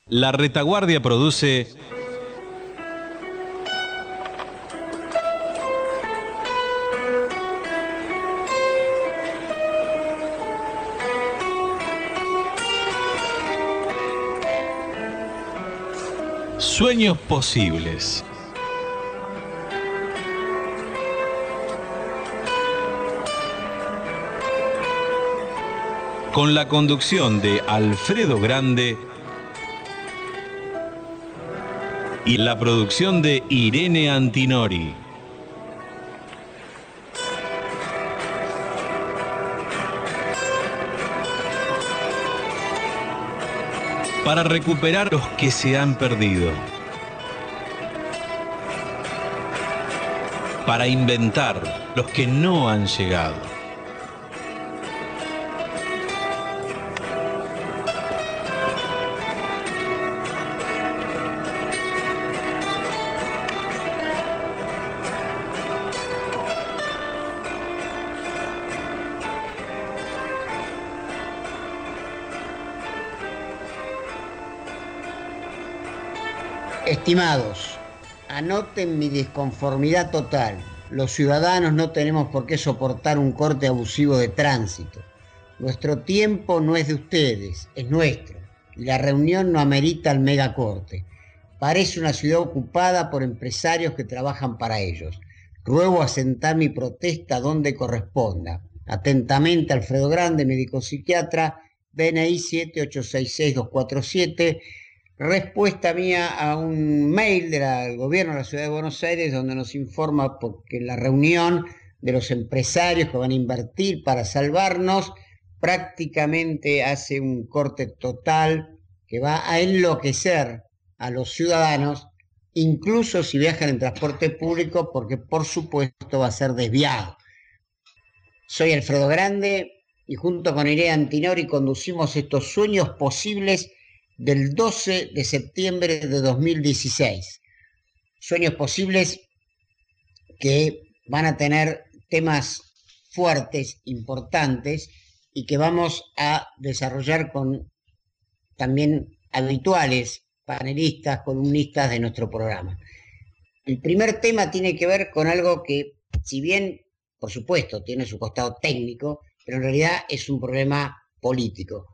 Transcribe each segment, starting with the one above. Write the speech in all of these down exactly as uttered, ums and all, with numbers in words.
La Retaguardia produce Sueños Posibles. Con la conducción de Alfredo Grande y la producción de Irene Antinori. Para recuperar los que se han perdido. Para inventar los que no han llegado. Estimados, anoten mi disconformidad total. Los ciudadanos no tenemos por qué soportar un corte abusivo de tránsito. Nuestro tiempo no es de ustedes, es nuestro. Y la reunión no amerita el megacorte. Parece una ciudad ocupada por empresarios que trabajan para ellos. Ruego asentar mi protesta donde corresponda. Atentamente, Alfredo Grande, médico psiquiatra, D N I siete ocho seis seis dos cuatro siete. Respuesta mía a un mail del gobierno de la Ciudad de Buenos Aires donde nos informa porque la reunión de los empresarios que van a invertir para salvarnos prácticamente hace un corte total que va a enloquecer a los ciudadanos, incluso si viajan en transporte público, porque por supuesto va a ser desviado. Soy Alfredo Grande y junto con Irene Antinori conducimos estos Sueños Posibles del doce de septiembre de dos mil dieciséis. Sueños Posibles que van a tener temas fuertes, importantes, y que vamos a desarrollar con también habituales panelistas, columnistas de nuestro programa. El primer tema tiene que ver con algo que, si bien, por supuesto, tiene su costado técnico, pero en realidad es un problema político.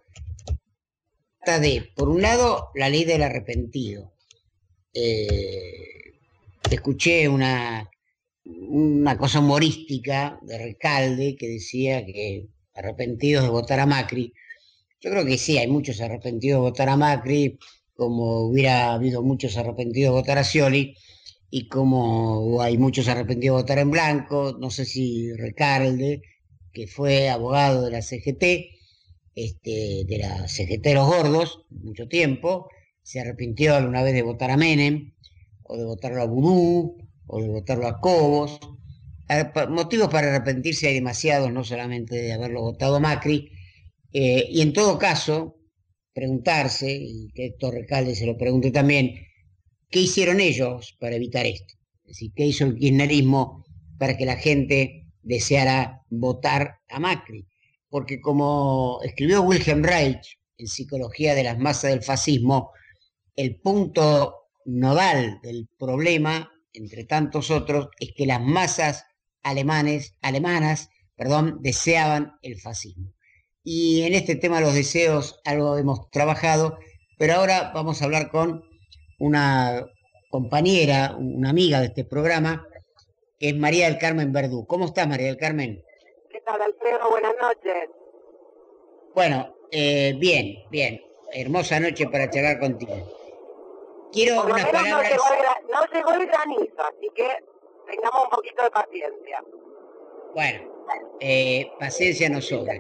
De, por un lado, la ley del arrepentido. Eh, escuché una, una cosa humorística de Recalde que decía que arrepentidos de votar a Macri. Yo creo que sí, hay muchos arrepentidos de votar a Macri, como hubiera habido muchos arrepentidos de votar a Scioli, y como hay muchos arrepentidos de votar en blanco. No sé si Recalde, que fue abogado de la C G T, Este, de la C G T de los gordos, mucho tiempo, se arrepintió alguna vez de votar a Menem, o de votarlo a Vudú, o de votarlo a Cobos. Motivos para arrepentirse hay demasiados, no solamente de haberlo votado a Macri, eh, y en todo caso, preguntarse, y que Héctor Recalde se lo pregunte también, ¿qué hicieron ellos para evitar esto? Es decir, ¿qué hizo el kirchnerismo para que la gente deseara votar a Macri? Porque como escribió Wilhelm Reich en Psicología de las masas del fascismo, el punto nodal del problema, entre tantos otros, es que las masas alemanes, alemanas perdón, deseaban el fascismo. Y en este tema los deseos algo hemos trabajado, pero ahora vamos a hablar con una compañera, una amiga de este programa, que es María del Carmen Verdú. ¿Cómo estás, María del Carmen? ¿Qué tal, Alfredo? Buenas noches. Bueno, eh, bien, bien. Hermosa noche para charlar contigo. Quiero Por lo unas menos palabras... no llegó, el gra- no llegó el granizo, así que tengamos un poquito de paciencia. Bueno, eh, paciencia nos sobra.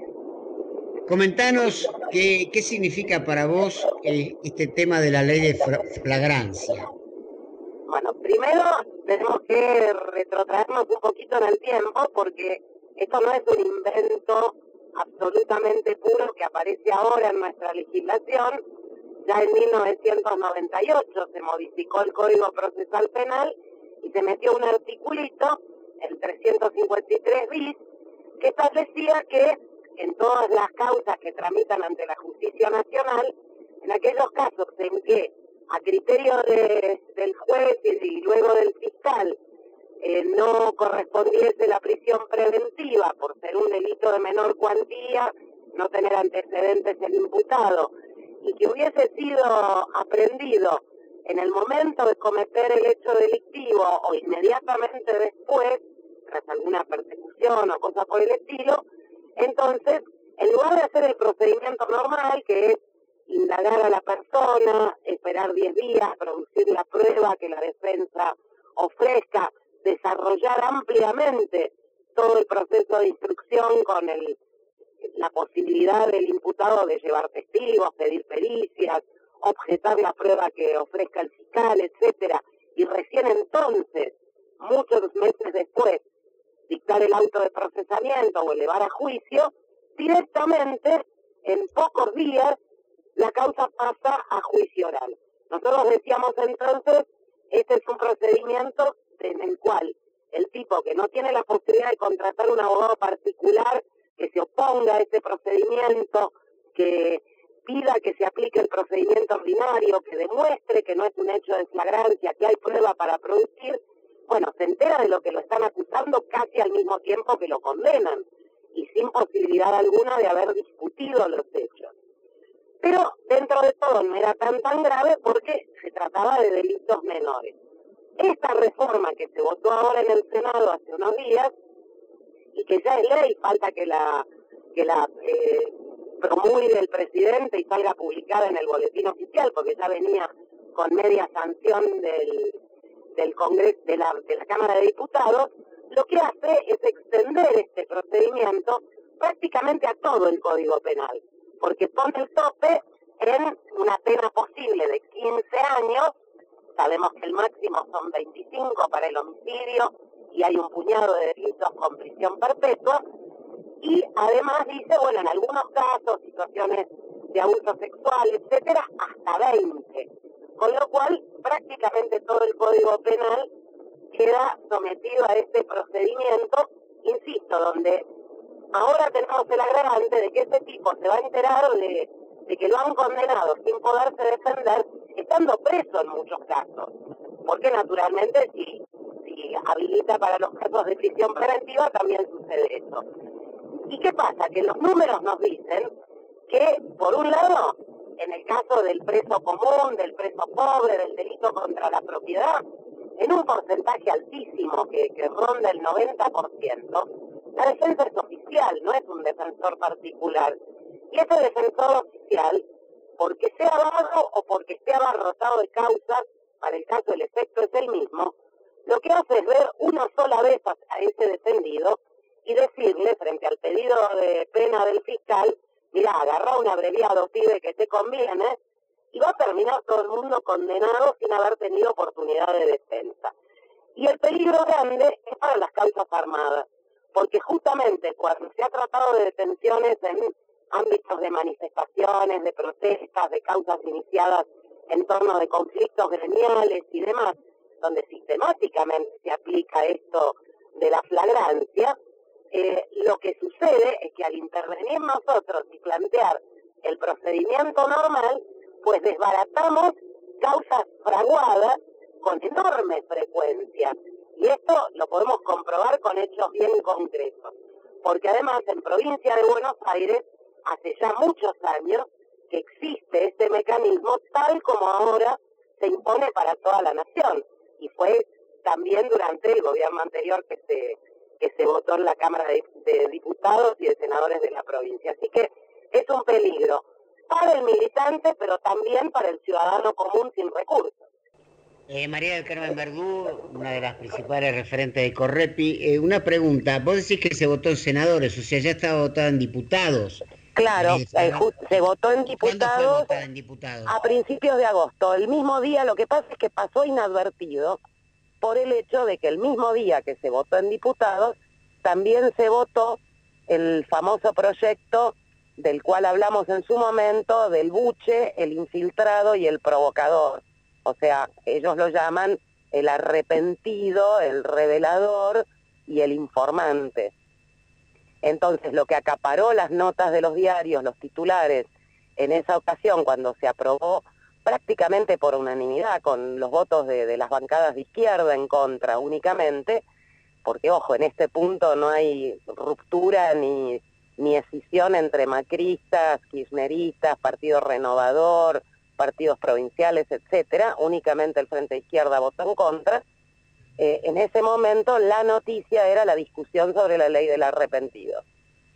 Comentanos qué, qué significa para vos eh, este tema de la ley de fra- flagrancia. Bueno, primero tenemos que retrotraernos un poquito en el tiempo porque esto no es un invento absolutamente puro que aparece ahora en nuestra legislación. Ya en mil novecientos noventa y ocho se modificó el Código Procesal Penal y se metió un articulito, el trescientos cincuenta y tres bis, que establecía que en todas las causas que tramitan ante la Justicia Nacional en aquellos casos en que a criterio de, del juez y luego del fiscal eh, no correspondiese la prisión preventiva por ser un delito de menor cuantía, no tener antecedentes el imputado, y que hubiese sido aprendido en el momento de cometer el hecho delictivo o inmediatamente después, tras alguna persecución o cosa por el estilo, entonces, en lugar de hacer el procedimiento normal, que es indagar a la persona, esperar diez días, producir la prueba que la defensa ofrezca, desarrollar ampliamente todo el proceso de instrucción con el, la posibilidad del imputado de llevar testigos, pedir pericias, objetar la prueba que ofrezca el fiscal, etcétera, y recién entonces, muchos meses después, dictar el auto de procesamiento o elevar a juicio, directamente, en pocos días, la causa pasa a juicio oral. Nosotros decíamos entonces, este es un procedimiento en el cual el tipo que no tiene la posibilidad de contratar un abogado particular que se oponga a ese procedimiento, que pida que se aplique el procedimiento ordinario, que demuestre que no es un hecho de flagrancia, que hay prueba para producir, bueno, se entera de lo que lo están acusando casi al mismo tiempo que lo condenan, y sin posibilidad alguna de haber discutido los hechos. Pero dentro de todo no era tan tan grave porque se trataba de delitos menores. Esta reforma que se votó ahora en el Senado hace unos días, y que ya es ley, falta que la, que la eh, promulgue el presidente y salga publicada en el boletín oficial, porque ya venía con media sanción del, del Congreso, de la, de la Cámara de Diputados, lo que hace es extender este procedimiento prácticamente a todo el Código Penal, porque pone el tope en una pena posible de quince años, sabemos que el máximo son veinticinco para el homicidio, y hay un puñado de delitos con prisión perpetua, y además dice, bueno, en algunos casos, situaciones de abuso sexual, etcétera, hasta veinte, con lo cual prácticamente todo el Código Penal queda sometido a este procedimiento, insisto, donde ahora tenemos el agravante de que este tipo se va a enterar de, de que lo han condenado sin poderse defender, estando preso en muchos casos, porque naturalmente si, si habilita para los casos de prisión preventiva también sucede eso. ¿Y qué pasa? Que los números nos dicen que, por un lado, en el caso del preso común, del preso pobre, del delito contra la propiedad, en un porcentaje altísimo que, que ronda el noventa por ciento, la defensa es oficial, no es un defensor particular. Y ese defensor oficial, porque sea vago o porque esté abarrotado de causas, para el caso el efecto es el mismo, lo que hace es ver una sola vez a, a ese defendido y decirle, frente al pedido de pena del fiscal, mira, agarra un abreviado, pibe, que te conviene, y va a terminar todo el mundo condenado sin haber tenido oportunidad de defensa. Y el peligro grande es para las causas armadas, porque justamente cuando se ha tratado de detenciones en ámbitos de manifestaciones, de protestas, de causas iniciadas en torno de conflictos gremiales y demás, donde sistemáticamente se aplica esto de la flagrancia, eh, lo que sucede es que al intervenir nosotros y plantear el procedimiento normal, pues desbaratamos causas fraguadas con enorme frecuencia. Y esto lo podemos comprobar con hechos bien concretos. Porque además en provincia de Buenos Aires, hace ya muchos años que existe este mecanismo tal como ahora se impone para toda la nación. Y fue también durante el gobierno anterior que se, que se votó en la Cámara de, de Diputados y de Senadores de la provincia. Así que es un peligro para el militante, pero también para el ciudadano común sin recursos. Eh, María del Carmen Verdú, una de las principales referentes de Correpi, eh, una pregunta, vos decís que se votó en senadores, o sea, ya estaba votado en diputados. Claro, Eh, eh, se votó en ¿Cuándo fue diputados, votada en diputados? A principios de agosto. El mismo día, lo que pasa es que pasó inadvertido por el hecho de que el mismo día que se votó en diputados, también se votó el famoso proyecto del cual hablamos en su momento, del buche, el infiltrado y el provocador. O sea, ellos lo llaman el arrepentido, el revelador y el informante. Entonces, lo que acaparó las notas de los diarios, los titulares en esa ocasión, cuando se aprobó prácticamente por unanimidad, con los votos de, de las bancadas de izquierda en contra únicamente, porque ojo, en este punto no hay ruptura ni, ni escisión entre macristas, kirchneristas, Partido Renovador, partidos provinciales, etcétera, únicamente el Frente de Izquierda votó en contra. Eh, en ese momento la noticia era la discusión sobre la ley del arrepentido.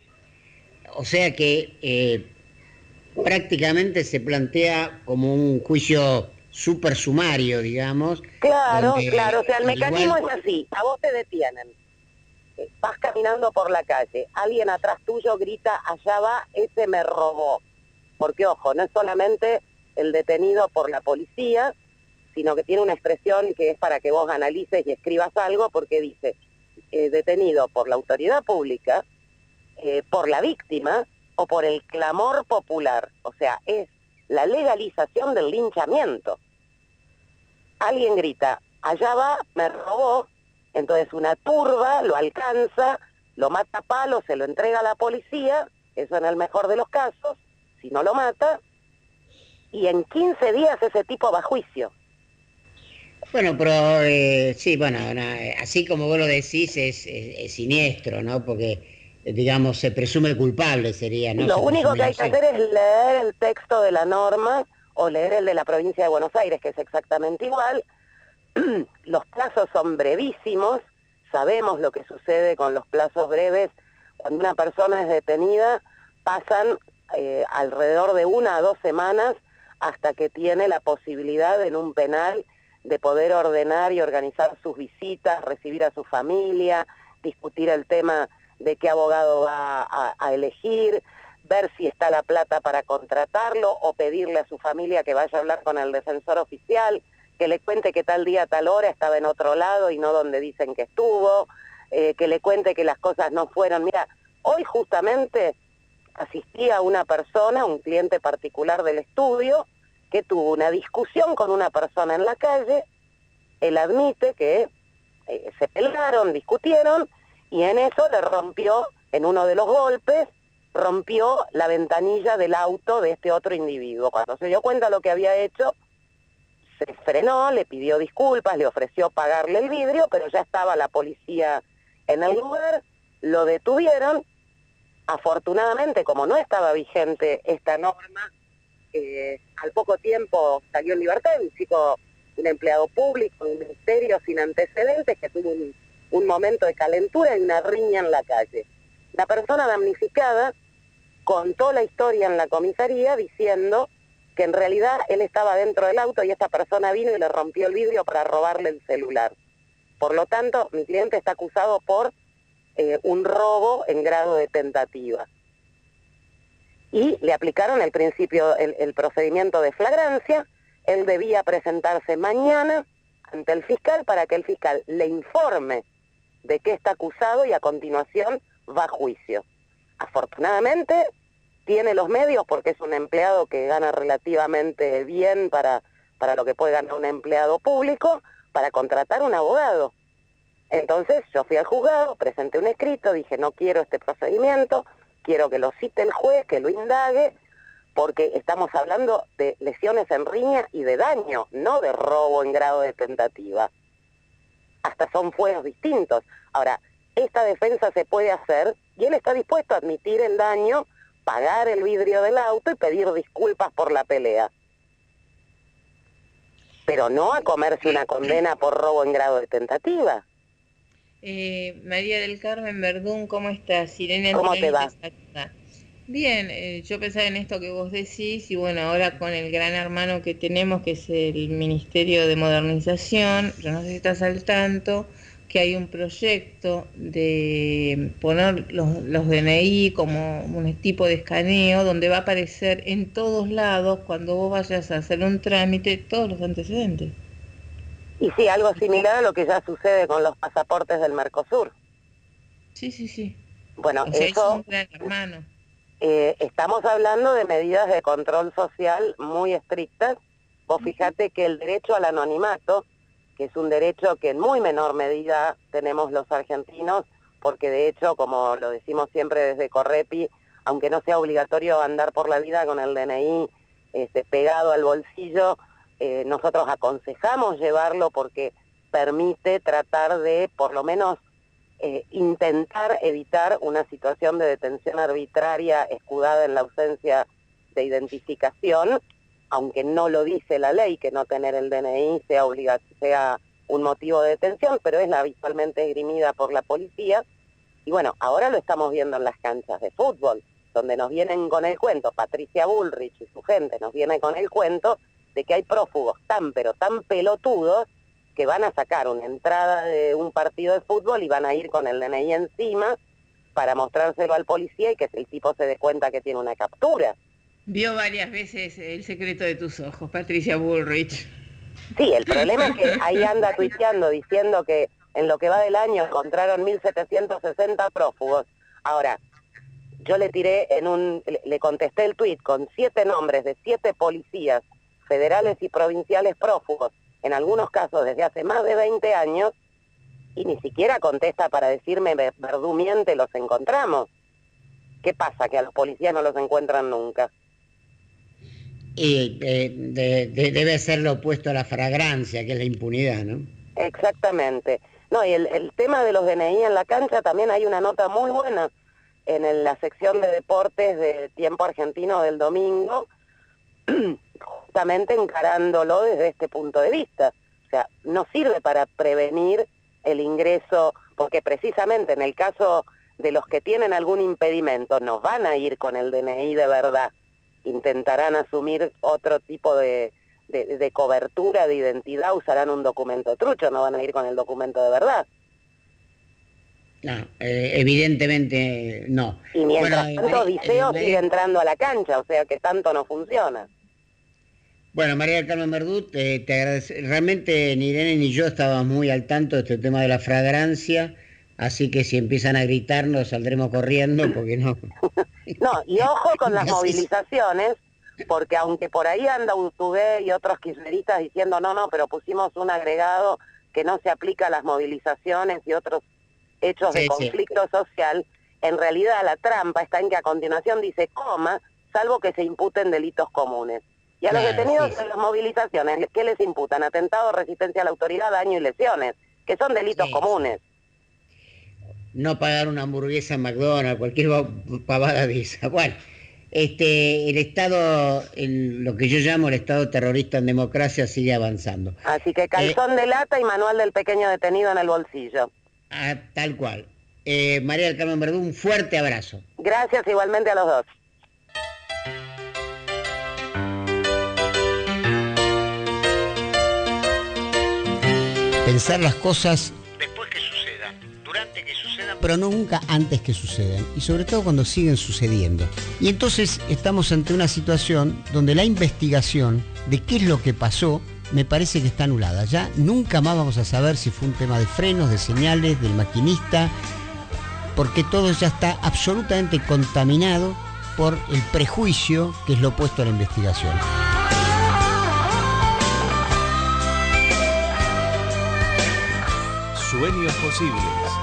O sea que eh, prácticamente se plantea como un juicio súper sumario, digamos. Claro, donde, claro, o sea, el mecanismo igual... es así, a vos te detienen, eh, vas caminando por la calle, alguien atrás tuyo grita, allá va, ese me robó, porque ojo, no es solamente el detenido por la policía, sino que tiene una expresión que es para que vos analices y escribas algo, porque dice, eh, detenido por la autoridad pública, eh, por la víctima o por el clamor popular, o sea, es la legalización del linchamiento. Alguien grita, allá va, me robó, entonces una turba lo alcanza, lo mata a palo, se lo entrega a la policía, eso en el mejor de los casos, si no lo mata, y en quince días ese tipo va a juicio. Bueno, pero eh, sí, bueno, no, así como vos lo decís, es, es, es siniestro, ¿no? Porque, eh, digamos, se presume culpable sería, ¿no? Lo Se único que hay que inocente. hacer es leer el texto de la norma o leer el de la provincia de Buenos Aires, que es exactamente igual. Los plazos son brevísimos, sabemos lo que sucede con los plazos breves. Cuando una persona es detenida, pasan eh, alrededor de una a dos semanas hasta que tiene la posibilidad en un penal de poder ordenar y organizar sus visitas, recibir a su familia, discutir el tema de qué abogado va a, a elegir, ver si está la plata para contratarlo o pedirle a su familia que vaya a hablar con el defensor oficial, que le cuente que tal día, tal hora estaba en otro lado y no donde dicen que estuvo, eh, que le cuente que las cosas no fueron. Mira, hoy justamente asistí a una persona, un cliente particular del estudio, que tuvo una discusión con una persona en la calle. Él admite que eh, se pelearon, discutieron, y en eso le rompió, en uno de los golpes, rompió la ventanilla del auto de este otro individuo. Cuando se dio cuenta lo que había hecho, se frenó, le pidió disculpas, le ofreció pagarle el vidrio, pero ya estaba la policía en el lugar, lo detuvieron. Afortunadamente, como no estaba vigente esta norma, eh, al poco tiempo salió en libertad un chico, un empleado público, un ministerio sin antecedentes, que tuvo un, un momento de calentura y una riña en la calle. La persona damnificada contó la historia en la comisaría diciendo que en realidad él estaba dentro del auto y esta persona vino y le rompió el vidrio para robarle el celular. Por lo tanto, mi cliente está acusado por eh, un robo en grado de tentativa. Y le aplicaron el principio, el, el procedimiento de flagrancia. Él debía presentarse mañana ante el fiscal para que el fiscal le informe de qué está acusado y a continuación va a juicio. Afortunadamente tiene los medios, porque es un empleado que gana relativamente bien para, para lo que puede ganar un empleado público, para contratar un abogado. Entonces yo fui al juzgado, presenté un escrito, dije no quiero este procedimiento, quiero que lo cite el juez, que lo indague, porque estamos hablando de lesiones en riña y de daño, no de robo en grado de tentativa. Hasta son fueros distintos. Ahora, esta defensa se puede hacer y él está dispuesto a admitir el daño, pagar el vidrio del auto y pedir disculpas por la pelea. Pero no a comerse una condena por robo en grado de tentativa. Eh, María del Carmen Verdún, ¿cómo estás? Irene ¿Cómo te va? Saluda. Bien, eh, yo pensaba en esto que vos decís y bueno, ahora con el gran hermano que tenemos, que es el Ministerio de Modernización, yo no sé si estás al tanto, que hay un proyecto de poner los, los D N I como un tipo de escaneo donde va a aparecer en todos lados, cuando vos vayas a hacer un trámite, todos los antecedentes. Y sí, algo similar a lo que ya sucede con los pasaportes del Mercosur. Sí, sí, sí. Bueno, o sea, eso... es un gran hermano. Eh, estamos hablando de medidas de control social muy estrictas. Vos fíjate que el derecho al anonimato, que es un derecho que en muy menor medida tenemos los argentinos, porque de hecho, como lo decimos siempre desde Correpi, aunque no sea obligatorio andar por la vida con el D N I este, pegado al bolsillo, eh, nosotros aconsejamos llevarlo porque permite tratar de, por lo menos, eh, intentar evitar una situación de detención arbitraria escudada en la ausencia de identificación, aunque no lo dice la ley que no tener el D N I sea, obliga sea un motivo de detención, pero es la habitualmente esgrimida por la policía. Y bueno, ahora lo estamos viendo en las canchas de fútbol, donde nos vienen con el cuento, Patricia Bullrich y su gente nos viene con el cuento de que hay prófugos tan pero tan pelotudos que van a sacar una entrada de un partido de fútbol y van a ir con el D N I encima para mostrárselo al policía y que el tipo se dé cuenta que tiene una captura. Vio varias veces El secreto de tus ojos, Patricia Bullrich. Sí, el problema es que ahí anda tuiteando diciendo que en lo que va del año encontraron mil setecientos sesenta prófugos. Ahora, yo le tiré en un, le contesté el tuit con siete nombres de siete policías federales y provinciales prófugos, en algunos casos desde hace más de veinte años, y ni siquiera contesta para decirme, Verdú miente, los encontramos. ¿Qué pasa? Que a los policías no los encuentran nunca. Y eh, de, de, debe ser lo opuesto a la fragancia, que es la impunidad, ¿no? Exactamente. No, y el, el tema de los D N I en la cancha, también hay una nota muy buena en el, la sección de deportes de Tiempo Argentino del domingo, justamente encarándolo desde este punto de vista. O sea, no sirve para prevenir el ingreso, porque precisamente en el caso de los que tienen algún impedimento, no van a ir con el D N I de verdad, intentarán asumir otro tipo de, de, de cobertura de identidad, usarán un documento trucho, no van a ir con el documento de verdad. No, eh, evidentemente no. Y mientras bueno, tanto, eh, Odiseo eh, sigue entrando a la cancha, o sea que tanto no funciona. Bueno, María del Carmen Verdú, te, te agradece. Realmente ni Irene ni yo estábamos muy al tanto de este tema de la fragancia, así que si empiezan a gritarnos saldremos corriendo porque no... No, y ojo con las movilizaciones, porque aunque por ahí anda Urtubé y otros kirchneristas diciendo no, no, pero pusimos un agregado que no se aplica a las movilizaciones y otros hechos sí, de conflicto sí. social, en realidad la trampa está en que a continuación dice coma, salvo que se imputen delitos comunes. Y a Claro, los detenidos sí, sí. en las movilizaciones, ¿qué les imputan? Atentado, resistencia a la autoridad, daño y lesiones, que son delitos Sí, comunes. No pagar una hamburguesa en McDonald's, cualquier pavada de esa. Bueno, este, el Estado, el, lo que yo llamo el Estado terrorista en democracia sigue avanzando. Así que calzón eh, de lata y manual del pequeño detenido en el bolsillo. Ah, tal cual. Eh, María del Carmen Verdú, un fuerte abrazo. Gracias igualmente a los dos. Pensar las cosas después que sucedan, durante que sucedan, pero no nunca antes que sucedan, y sobre todo cuando siguen sucediendo. Y entonces estamos ante una situación donde la investigación de qué es lo que pasó me parece que está anulada. Ya nunca más vamos a saber si fue un tema de frenos, de señales, del maquinista, porque todo ya está absolutamente contaminado por el prejuicio que es lo opuesto a la investigación. Sueños posibles.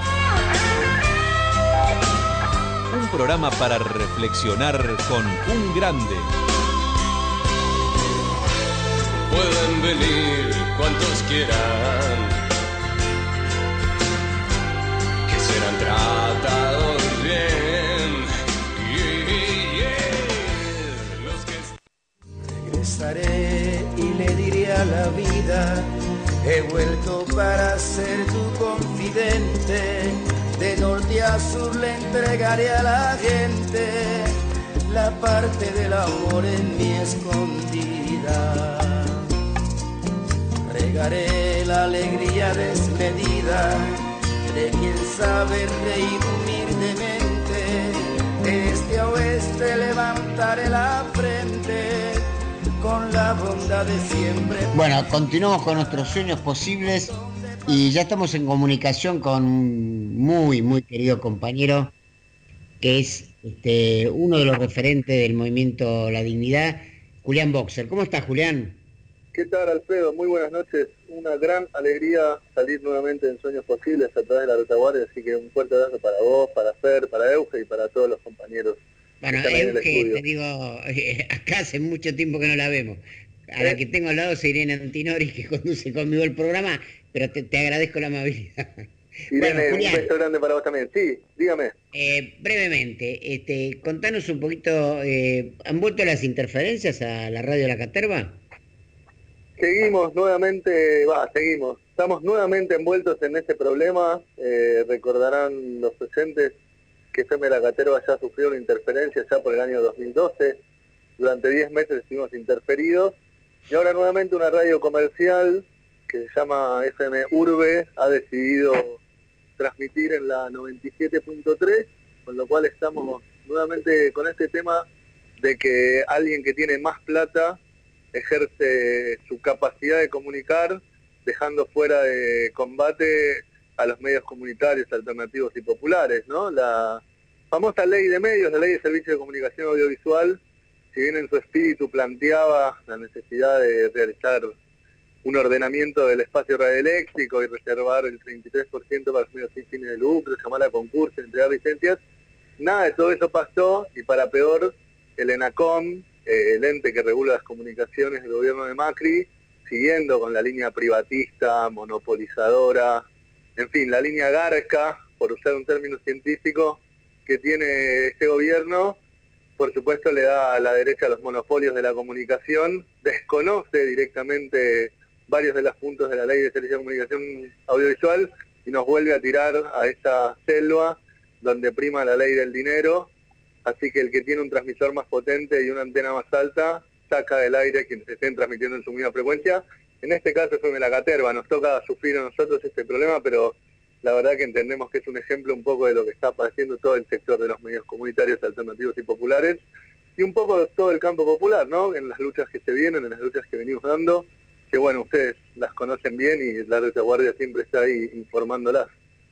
Un programa para reflexionar con un grande. Pueden venir cuantos quieran, que serán tratados bien. Yeah, yeah. Los que... Regresaré y le diré a la vida: he vuelto para ser tu confidente, de norte a sur le entregaré a la gente la parte del amor en mi escondida. Regaré la alegría desmedida de quien sabe reír humildemente, este a oeste levantaré la frente con la bondad de siempre. Bueno, continuamos con nuestros sueños posibles y ya estamos en comunicación con un muy, muy querido compañero que es este, uno de los referentes del movimiento La Dignidad, Julián Boxer. ¿Cómo estás, Julián? ¿Qué tal, Alfredo? Muy buenas noches. Una gran alegría salir nuevamente en Sueños Posibles a través de la retaguardia, así que un fuerte abrazo para vos, para Fer, para Euge y para todos los compañeros Bueno, están ahí en el Euge, estudio. te digo, eh, acá hace mucho tiempo que no la vemos. A la ¿Eh? que tengo al lado es Irene Antinori, que conduce conmigo el programa, pero te, te agradezco la amabilidad. Bueno, Irene, un Julián, beso grande para vos también. Sí, dígame. eh, brevemente, este, contanos un poquito, eh, ¿han vuelto las interferencias a la radio La Caterva? Seguimos nuevamente, va, seguimos. Estamos nuevamente envueltos en este problema. Eh, recordarán los oyentes que F M La Caterva ya sufrió una interferencia ya por el año dos mil doce. Durante diez meses estuvimos interferidos. Y ahora nuevamente una radio comercial que se llama F M Urbe ha decidido transmitir en la noventa y siete punto tres, con lo cual estamos nuevamente con este tema de que alguien que tiene más plata ejerce su capacidad de comunicar, dejando fuera de combate a los medios comunitarios, alternativos y populares, ¿no? La famosa ley de medios, la ley de servicio de comunicación audiovisual, si bien en su espíritu planteaba la necesidad de realizar un ordenamiento del espacio radioeléctrico y reservar el treinta y tres por ciento para los medios sin fines de lucro, llamar a concurso, entregar licencias, nada de todo eso pasó, y para peor, el ENACOM, eh, el ente que regula las comunicaciones del gobierno de Macri, siguiendo con la línea privatista, monopolizadora, en fin, la línea Garca, por usar un término científico, que tiene este gobierno, por supuesto le da a la derecha los monopolios de la comunicación, desconoce directamente varios de los puntos de la ley de servicio de comunicación audiovisual y nos vuelve a tirar a esa selva donde prima la ley del dinero. Así que el que tiene un transmisor más potente y una antena más alta, saca del aire quienes estén transmitiendo en su misma frecuencia. En este caso F M La Caterva, nos toca sufrir a nosotros este problema, pero la verdad que entendemos que es un ejemplo un poco de lo que está padeciendo todo el sector de los medios comunitarios, alternativos y populares, y un poco de todo el campo popular, ¿no? En las luchas que se vienen, en las luchas que venimos dando, que bueno, ustedes las conocen bien y la retaguardia siempre está ahí informándolas.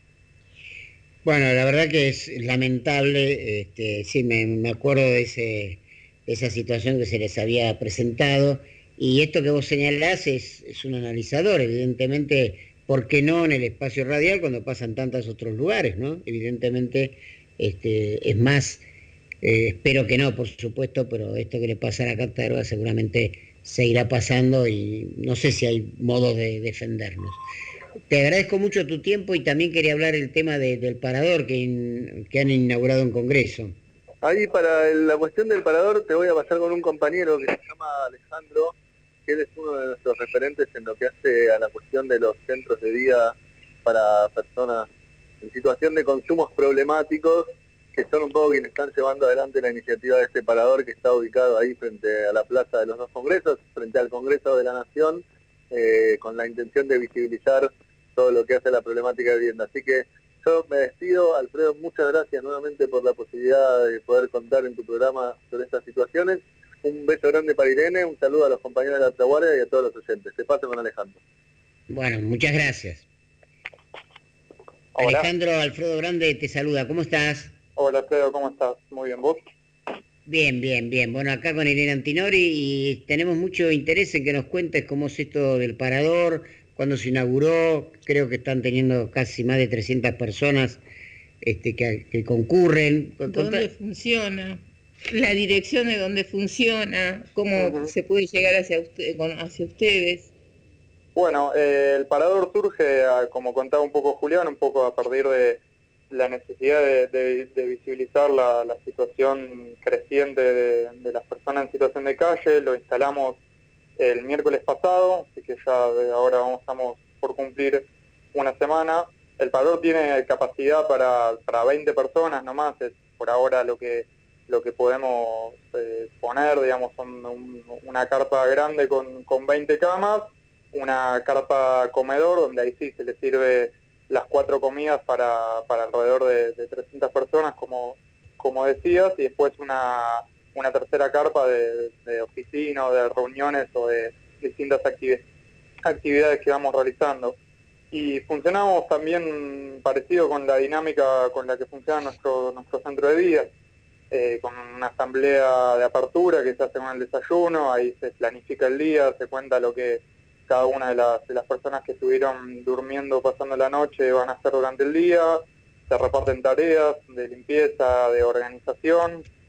Bueno, la verdad que es lamentable, este, sí, me, me acuerdo de, ese, de esa situación que se les había presentado, y esto que vos señalás es, es un analizador, evidentemente, ¿por qué no en el espacio radial cuando pasan tantos otros lugares, ¿no? Evidentemente, este, es más, eh, espero que no, por supuesto, pero esto que le pasa a La Caterva seguramente seguirá pasando y no sé si hay modo de defendernos. Te agradezco mucho tu tiempo y también quería hablar del tema de, del parador que, in, que han inaugurado en Congreso. Ahí para el, la cuestión del parador te voy a pasar con un compañero que se llama Alejandro, que él es uno de nuestros referentes en lo que hace a la cuestión de los centros de día para personas en situación de consumos problemáticos, que son un poco quienes están llevando adelante la iniciativa de este parador que está ubicado ahí frente a la Plaza de los Dos Congresos, frente al Congreso de la Nación, eh, con la intención de visibilizar todo lo que hace la problemática de vivienda. Así que yo me despido, Alfredo, muchas gracias nuevamente por la posibilidad de poder contar en tu programa sobre estas situaciones. Un beso grande para Irene, un saludo a los compañeros de la retaguardia y a todos los oyentes. Te paso con Alejandro. Bueno, muchas gracias. Hola. Alejandro, Alfredo Grande te saluda, ¿cómo estás? Hola Alfredo, ¿cómo estás? Muy bien, ¿vos? Bien, bien, bien. Bueno, acá con Irene Antinori y tenemos mucho interés en que nos cuentes cómo es esto del parador, cuándo se inauguró. Creo que están teniendo casi más de trescientas personas este, que, que concurren. ¿Dónde funciona? La dirección de dónde funciona, cómo Uh-huh. se puede llegar hacia, usted, con, hacia ustedes. Bueno, eh, el parador surge, a, como contaba un poco Julián, un poco a partir de la necesidad de, de, de visibilizar la, la situación creciente de, de las personas en situación de calle. Lo instalamos el miércoles pasado, así que ya de ahora vamos, estamos por cumplir una semana. El parador tiene capacidad para, para veinte personas nomás, es por ahora lo que lo que podemos eh, poner, digamos, son un, una carpa grande con, con veinte camas, una carpa comedor donde ahí sí se le sirve las cuatro comidas para, para alrededor de, de trescientas personas, como, como decías, y después una, una tercera carpa de, de oficina o de reuniones o de distintas activi- actividades que vamos realizando. Y funcionamos también parecido con la dinámica con la que funciona nuestro, nuestro centro de día, eh, con una asamblea de apertura que se hace con el desayuno, ahí se planifica el día, se cuenta lo que cada una de las, de las personas que estuvieron durmiendo, pasando la noche, van a hacer durante el día, se reparten tareas de limpieza, de organización,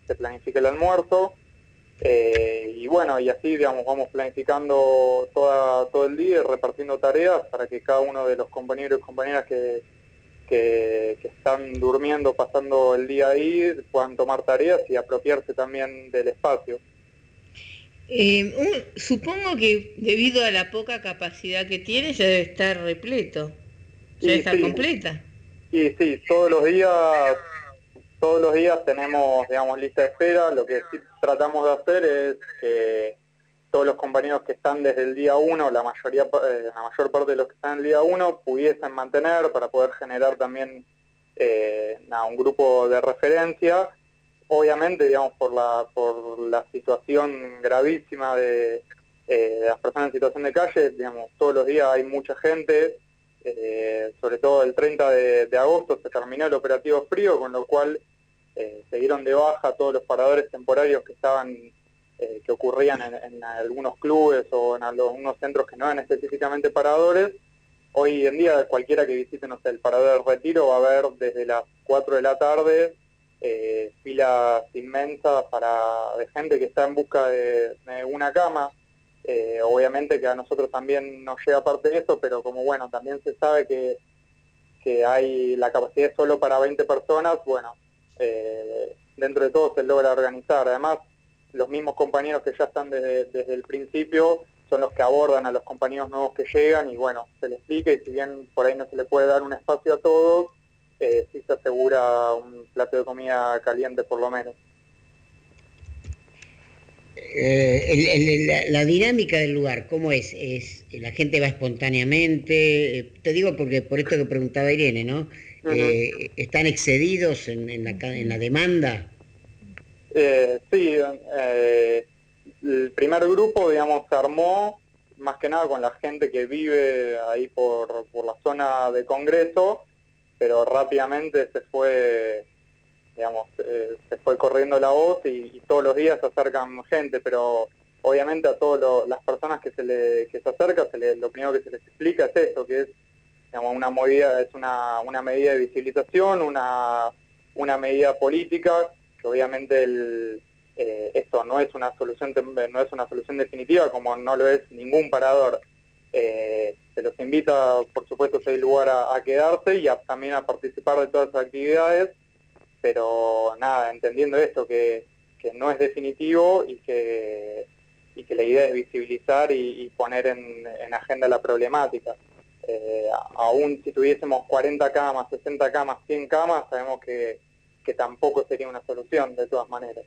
se planifique el almuerzo. Eh, y bueno, y así, digamos, vamos planificando toda, todo el día y repartiendo tareas para que cada uno de los compañeros y compañeras que, que, que están durmiendo, pasando el día ahí, puedan tomar tareas y apropiarse también del espacio. Eh, un, supongo que debido a la poca capacidad que tiene ya debe estar repleto, ya debe estar sí, completa. Y sí, todos los días todos los días tenemos, digamos, lista de espera. Lo que sí tratamos de hacer es que todos los compañeros que están desde el día uno, la mayoría, eh, la mayor parte de los que están en el día uno, pudiesen mantener para poder generar también eh, nada, un grupo de referencia. Obviamente, digamos, por la por la situación gravísima de, eh, de las personas en situación de calle, digamos, todos los días hay mucha gente, eh, sobre todo el treinta de, de agosto se terminó el operativo frío, con lo cual eh, se dieron de baja todos los paradores temporarios que estaban eh, que ocurrían en, en algunos clubes o en algunos centros que no eran específicamente paradores. Hoy en día cualquiera que visite, no sé, el parador del Retiro va a ver desde las cuatro de la tarde Eh, filas inmensas para de gente que está en busca de, de una cama. Eh, obviamente que a nosotros también nos llega parte de eso, pero como bueno, también se sabe que, que hay la capacidad es solo para veinte personas, bueno, eh, dentro de todo se logra organizar. Además, los mismos compañeros que ya están desde, desde el principio son los que abordan a los compañeros nuevos que llegan y bueno, se les explica, y si bien por ahí no se le puede dar un espacio a todos, Eh, sí se asegura un plato de comida caliente por lo menos. Eh, el, el, la, la dinámica del lugar, ¿cómo es? ¿Es la gente va espontáneamente? Eh, te digo porque por esto que preguntaba Irene, ¿no? Uh-huh. Eh, ¿Están excedidos en, en, la, en la demanda? Eh, sí, eh, el primer grupo, digamos, se armó más que nada con la gente que vive ahí por, por la zona de Congreso, pero rápidamente se fue, digamos, eh, se fue corriendo la voz y, y todos los días se acercan gente, pero obviamente a todas las personas que se le que se acercan, se le, lo primero que se les explica es esto, que es, digamos, una movida, es una, una medida de visibilización, una, una medida política, que obviamente el, eh, esto no es una solución no es una solución definitiva, como no lo es ningún parador. Eh, se los invita, por supuesto, si hay lugar a, a quedarse y a, también a participar de todas las actividades, pero nada, entendiendo esto, que, que no es definitivo y que, y que la idea es visibilizar y, y poner en, en agenda la problemática. Eh, aún si tuviésemos cuarenta camas, sesenta camas, cien camas, sabemos que, que tampoco sería una solución de todas maneras.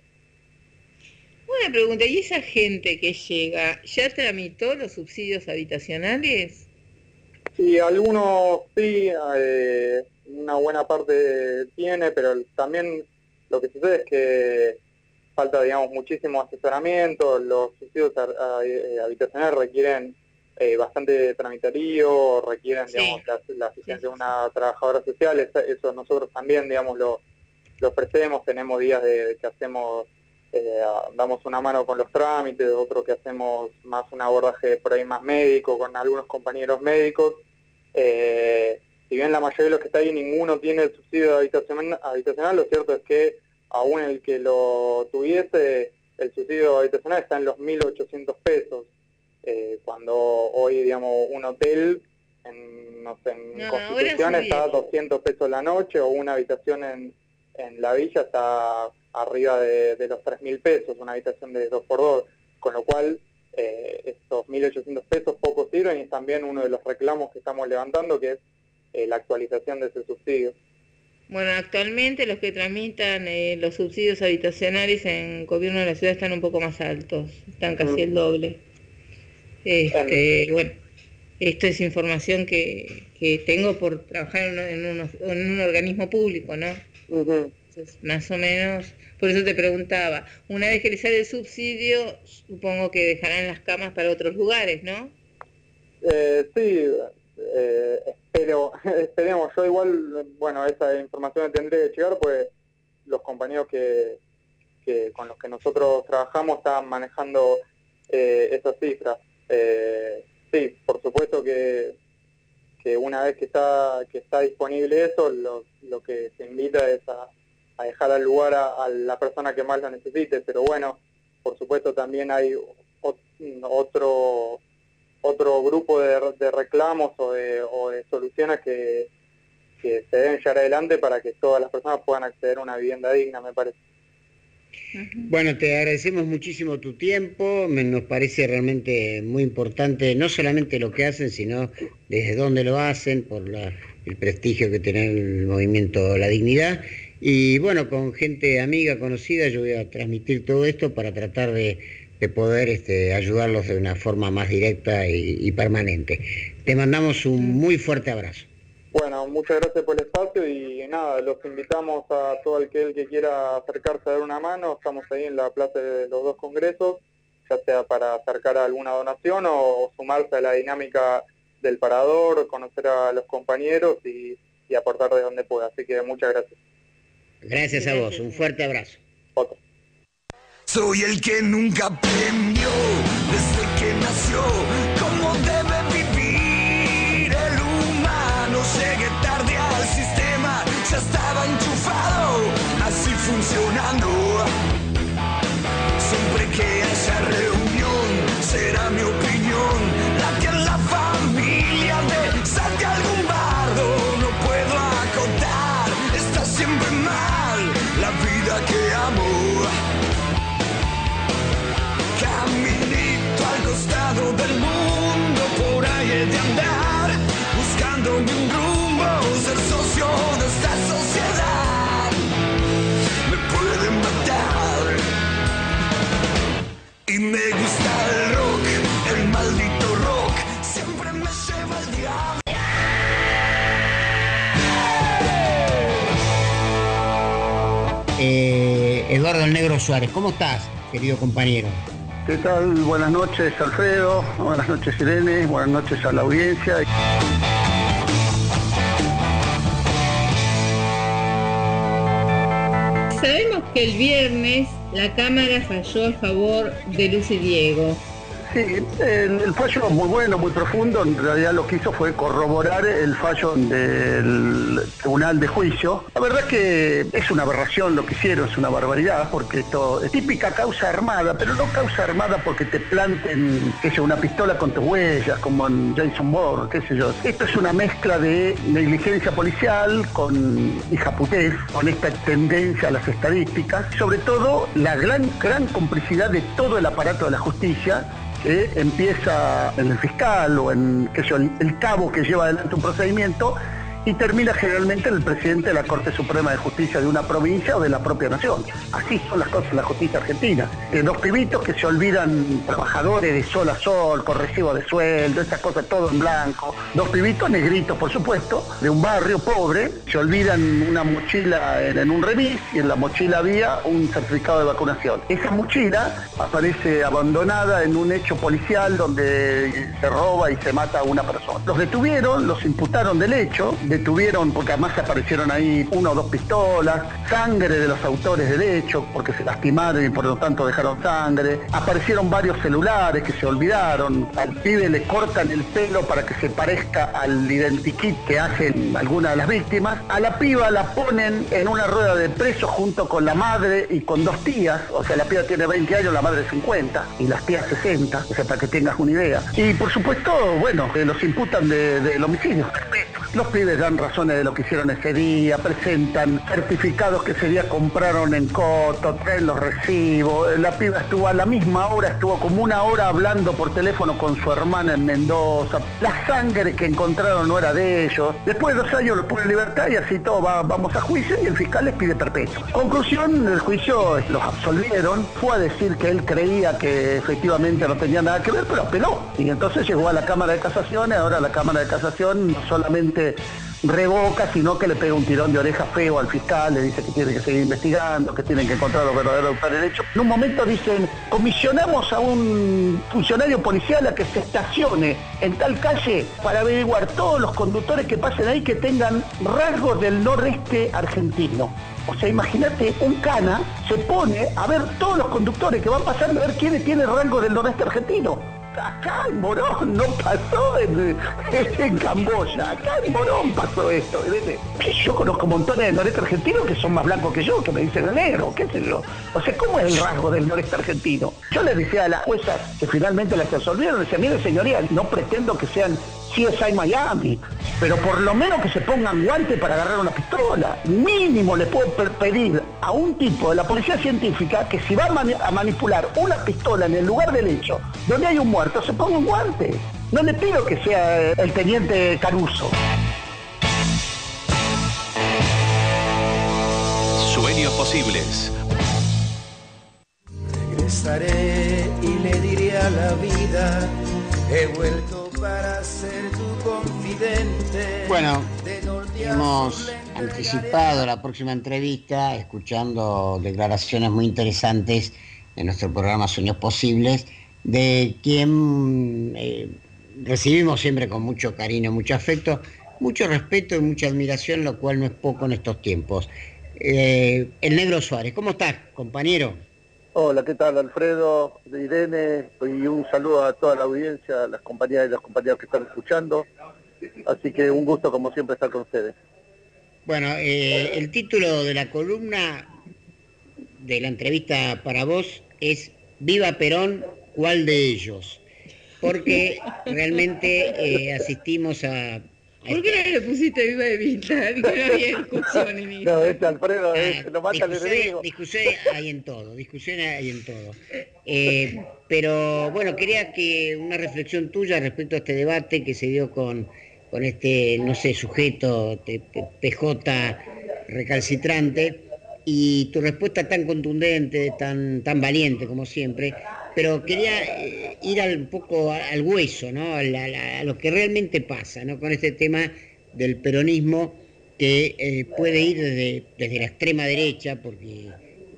Una pregunta, ¿y esa gente que llega, ya tramitó los subsidios habitacionales? Sí, algunos sí, eh, una buena parte tiene, pero también lo que sucede es que falta, digamos, muchísimo asesoramiento. Los subsidios habitacionales requieren eh, bastante tramitarío, requieren, sí, digamos, la, la asistencia sí, de una trabajadora social. Eso nosotros también, digamos, lo, lo ofrecemos. Tenemos días de, de que hacemos... Eh, damos una mano con los trámites, otro que hacemos más un abordaje por ahí más médico, con algunos compañeros médicos. Eh, si bien la mayoría de los que está ahí ninguno tiene el subsidio habitacional, habitacional, lo cierto es que aún el que lo tuviese, el subsidio habitacional está en los mil ochocientos pesos, eh, cuando hoy, digamos, un hotel en, no sé, en no, Constitución está a doscientos pesos la noche, o una habitación en, en la villa está arriba de, de los tres mil pesos, una habitación de dos por dos, con lo cual eh, estos mil ochocientos pesos poco sirven, y es también uno de los reclamos que estamos levantando, que es eh, la actualización de ese subsidio. Bueno, actualmente los que tramitan eh, los subsidios habitacionales en gobierno de la ciudad están un poco más altos, están casi mm. el doble. Este, en... Bueno, esto es información que, que tengo por trabajar en, en, unos, en un organismo público, ¿no? Uh-huh. Entonces, más o menos, por eso te preguntaba, una vez que les sale el subsidio, supongo que dejarán las camas para otros lugares, ¿no? Eh, sí, eh, espero, esperemos. Yo igual, bueno, esa información me tendré que llegar, pues los compañeros que, que con los que nosotros trabajamos estaban manejando eh, esas cifras. Eh, sí, por supuesto que, que una vez que está que está disponible eso, lo, lo que se invita es a a dejar al lugar a, a la persona que más lo necesite, pero bueno, por supuesto también hay ot- otro otro grupo de, de reclamos o de, o de soluciones que, que se deben llevar adelante para que todas las personas puedan acceder a una vivienda digna, me parece. Bueno, te agradecemos muchísimo tu tiempo, me, nos parece realmente muy importante, no solamente lo que hacen, sino desde dónde lo hacen, por la, el prestigio que tiene el movimiento La Dignidad. Y bueno, con gente amiga, conocida, yo voy a transmitir todo esto para tratar de, de poder este, ayudarlos de una forma más directa y, y permanente. Te mandamos un muy fuerte abrazo. Bueno, muchas gracias por el espacio y nada, los invitamos a todo aquel que quiera acercarse a dar una mano. Estamos ahí en la Plaza de los Dos Congresos, ya sea para acercar a alguna donación o sumarse a la dinámica del parador, conocer a los compañeros y, y aportar de donde pueda. Así que muchas gracias. Gracias a vos, un fuerte abrazo. Otro. Soy el que nunca aprendió desde que nació cómo debe vivir el humano. Llegué tarde al sistema, ya estaba enchufado, así funcionando. Siempre que haya reunión, será mi opinión la que en la familia de salte algún bardo. No puedo acotar, está siempre mal la vida que amo. Caminito al costado del mundo, por ahí he de andar, buscando un rumbo, ser socio de esta sociedad. Me pueden matar. Y me gusta el rock, el maldito rock, siempre me lleva el diablo. Eh, Eduardo el Negro Suárez, ¿cómo estás, querido compañero? ¿Qué tal? Buenas noches, Alfredo. Buenas noches, Irene. Buenas noches a la audiencia. Sabemos que el viernes la Cámara falló a favor de Luz y Diego. Sí, el, el fallo muy bueno, muy profundo. En realidad lo que hizo fue corroborar el fallo del Tribunal de Juicio. La verdad es que es una aberración lo que hicieron, es una barbaridad, porque esto es típica causa armada, pero no causa armada porque te planten, qué sé yo, una pistola con tus huellas, como en Jason Bourne, qué sé yo. Esto es una mezcla de negligencia policial con hijaputez, con esta tendencia a las estadísticas, sobre todo la gran, gran complicidad de todo el aparato de la justicia, que empieza en el fiscal o en qué sé yo, el, el cabo que lleva adelante un procedimiento y termina generalmente en el presidente de la Corte Suprema de Justicia de una provincia o de la propia nación. Así son las cosas en la justicia argentina. Eh, dos pibitos que se olvidan, trabajadores de sol a sol, con recibo de sueldo, esas cosas, todo en blanco. Dos pibitos negritos, por supuesto, de un barrio pobre, se olvidan una mochila en, en un remis y en la mochila había un certificado de vacunación. Esa mochila aparece abandonada en un hecho policial donde se roba y se mata a una persona. Los detuvieron, los imputaron del hecho, detuvieron porque además aparecieron ahí una o dos pistolas, sangre de los autores del hecho porque se lastimaron y por lo tanto dejaron sangre, aparecieron varios celulares que se olvidaron, al pibe le cortan el pelo para que se parezca al identikit que hacen algunas de las víctimas, a la piba la ponen en una rueda de preso junto con la madre y con dos tías, o sea la piba tiene veinte años, la madre cincuenta y las tías sesenta, o sea para que tengas una idea. Y por supuesto, bueno, eh, los imputan de, del homicidio. Los pibes dan razones de lo que hicieron ese día, presentan certificados que ese día compraron en Coto, traen los recibos. La piba estuvo a la misma hora, estuvo como una hora hablando por teléfono con su hermana en Mendoza. La sangre que encontraron no era de ellos. Después de dos años los ponen en libertad y así todo, va, vamos a juicio y el fiscal les pide perpetuo. Conclusión, el juicio los absolvieron, fue a decir que él creía que efectivamente no tenía nada que ver, pero apeló. Y entonces llegó a la Cámara de Casación y ahora la Cámara de Casación no solamente revoca, sino que le pega un tirón de oreja feo al fiscal, le dice que tiene que seguir investigando, que tienen que encontrar los verdaderos autores del hecho. En un momento dicen, comisionamos a un funcionario policial a que se estacione en tal calle para averiguar todos los conductores que pasen ahí que tengan rasgos del noreste argentino. O sea, imagínate, un cana se pone a ver todos los conductores que van pasando, a ver quiénes tienen rasgos del noreste argentino. acá en Morón no pasó en, en Camboya, acá en Morón pasó esto. Yo conozco montones del noreste argentino que son más blancos que yo, que me dicen el negro, qué sé yo. O sea, ¿cómo es el rasgo del noreste argentino? Yo les decía a las juezas que finalmente las absolvieron, les decía, mire señoría, no pretendo que sean C S I Miami, pero por lo menos que se pongan guantes para agarrar una pistola. Mínimo le puedo pedir a un tipo de la policía científica que si va a, mani a manipular una pistola en el lugar del hecho, donde hay un muerto, se ponga un guante. No le pido que sea el teniente Caruso. Sueños posibles. Regresaré y le diré a la vida, he vuelto para ser tu confidente. Bueno, hemos anticipado la próxima entrevista escuchando declaraciones muy interesantes en nuestro programa Sueños Posibles, de quien eh, recibimos siempre con mucho cariño, mucho afecto, mucho respeto y mucha admiración, lo cual no es poco en estos tiempos. Eh, el Negro Suárez, ¿cómo estás, compañero? Hola, ¿qué tal, Alfredo, Irene? Y un saludo a toda la audiencia, a las compañeras y los compañeros que están escuchando. Así que un gusto, como siempre, estar con ustedes. Bueno, eh, el título de la columna de la entrevista para vos es Viva Perón, ¿cuál de ellos? Porque realmente eh, asistimos a... ¿Por qué no le pusiste Viva Evita? Que no había discusión en eso. No, este Alfredo ah, es, lo mata el enemigo. Discusión hay en todo, discusión hay en todo. Eh, pero bueno, quería que una reflexión tuya respecto a este debate que se dio con, con este, no sé, sujeto, P J recalcitrante, y tu respuesta tan contundente, tan, tan valiente como siempre. Pero quería eh, ir al, un poco al hueso, ¿no? A, la, a lo que realmente pasa, ¿no? Con este tema del peronismo que eh, puede ir desde, desde la extrema derecha, porque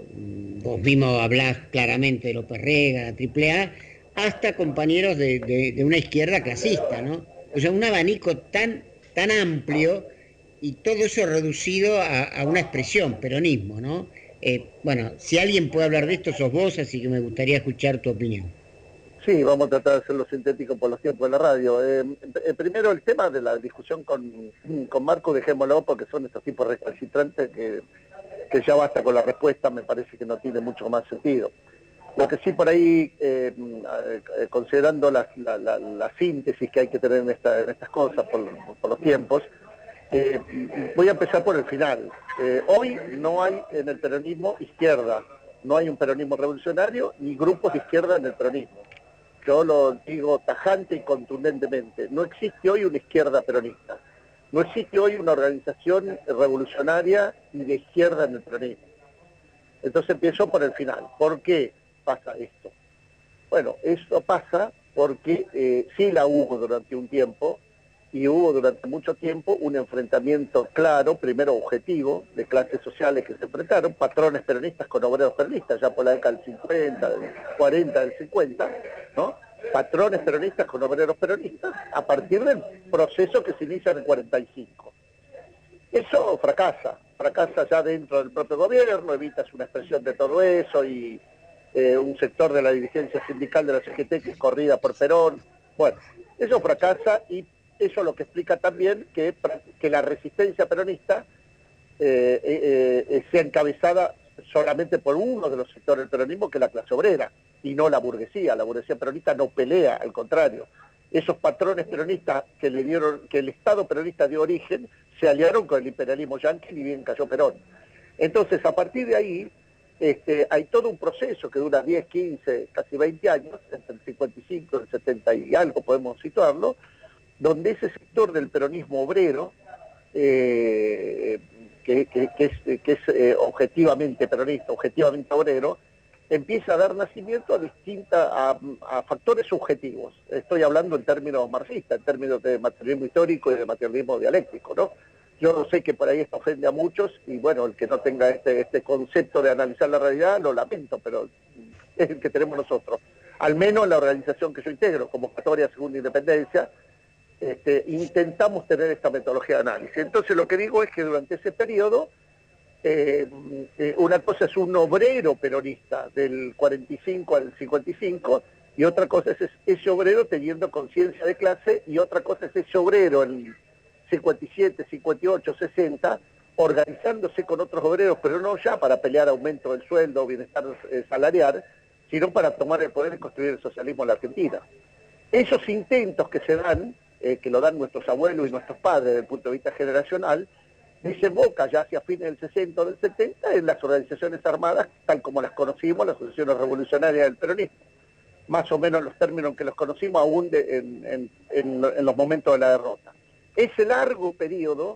mm, vos mismos hablás claramente de López Rega, la triple A, hasta compañeros de, de, de una izquierda clasista, ¿no? O sea, un abanico tan, tan amplio y todo eso reducido a, a una expresión, peronismo, ¿no? Eh, bueno, si alguien puede hablar de esto sos vos, así que me gustaría escuchar tu opinión. Sí, vamos a tratar de hacerlo sintético por los tiempos de la radio. Eh, eh, primero el tema de la discusión con, con Marco, dejémoslo, porque son estos tipos recalcitrantes que, que ya basta con la respuesta, me parece que no tiene mucho más sentido. Lo que sí por ahí, eh, eh, considerando la, la, la, la síntesis que hay que tener en, esta, en estas cosas por, por los tiempos, Eh, voy a empezar por el final. Eh, hoy no hay en el peronismo izquierda, no hay un peronismo revolucionario ni grupos de izquierda en el peronismo. Yo lo digo tajante y contundentemente. No existe hoy una izquierda peronista. No existe hoy una organización revolucionaria y de izquierda en el peronismo. Entonces empiezo por el final. ¿Por qué pasa esto? Bueno, eso pasa porque eh, sí la hubo durante un tiempo, y hubo durante mucho tiempo un enfrentamiento claro, primero objetivo, de clases sociales que se enfrentaron, patrones peronistas con obreros peronistas, ya por la década del cincuenta, del cuarenta, del cincuenta, ¿no? Patrones peronistas con obreros peronistas, a partir del proceso que se inicia en el cuarenta y cinco. Eso fracasa, fracasa ya dentro del propio gobierno, evitas una expresión de todo eso, y eh, un sector de la dirigencia sindical de la C G T que es corrida por Perón. Bueno, eso fracasa, y eso lo que explica también que, que la resistencia peronista eh, eh, eh, sea encabezada solamente por uno de los sectores del peronismo, que es la clase obrera, y no la burguesía. La burguesía peronista no pelea, al contrario. Esos patrones peronistas que le dieron, que el Estado peronista dio origen, se aliaron con el imperialismo yanqui, y bien cayó Perón. Entonces, a partir de ahí, este, hay todo un proceso que dura diez, quince, casi veinte años, entre el cincuenta y cinco y el setenta y algo podemos situarlo, donde ese sector del peronismo obrero, eh, que, que, que es, que es eh, objetivamente peronista, objetivamente obrero, empieza a dar nacimiento a distintas a, a factores subjetivos. Estoy hablando en términos marxistas, en términos de materialismo histórico y de materialismo dialéctico, ¿no? Yo sé que por ahí esto ofende a muchos, y bueno, el que no tenga este, este concepto de analizar la realidad, lo lamento, pero es el que tenemos nosotros. Al menos en la organización que yo integro, Convocatoria Segunda Independencia, Este, intentamos tener esta metodología de análisis. Entonces lo que digo es que durante ese periodo, eh, eh, una cosa es un obrero peronista del cuarenta y cinco al cincuenta y cinco, y otra cosa es ese obrero teniendo conciencia de clase, y otra cosa es ese obrero en cincuenta y siete, cincuenta y ocho, sesenta, organizándose con otros obreros, pero no ya para pelear aumento del sueldo o bienestar eh, salarial, sino para tomar el poder y construir el socialismo en la Argentina. Esos intentos que se dan, eh, que lo dan nuestros abuelos y nuestros padres desde el punto de vista generacional, desemboca ya hacia fines del sesenta o del setenta en las organizaciones armadas, tal como las conocimos, las asociaciones revolucionarias del peronismo. Más o menos los términos que los conocimos aún de, en, en, en, en los momentos de la derrota. Ese largo periodo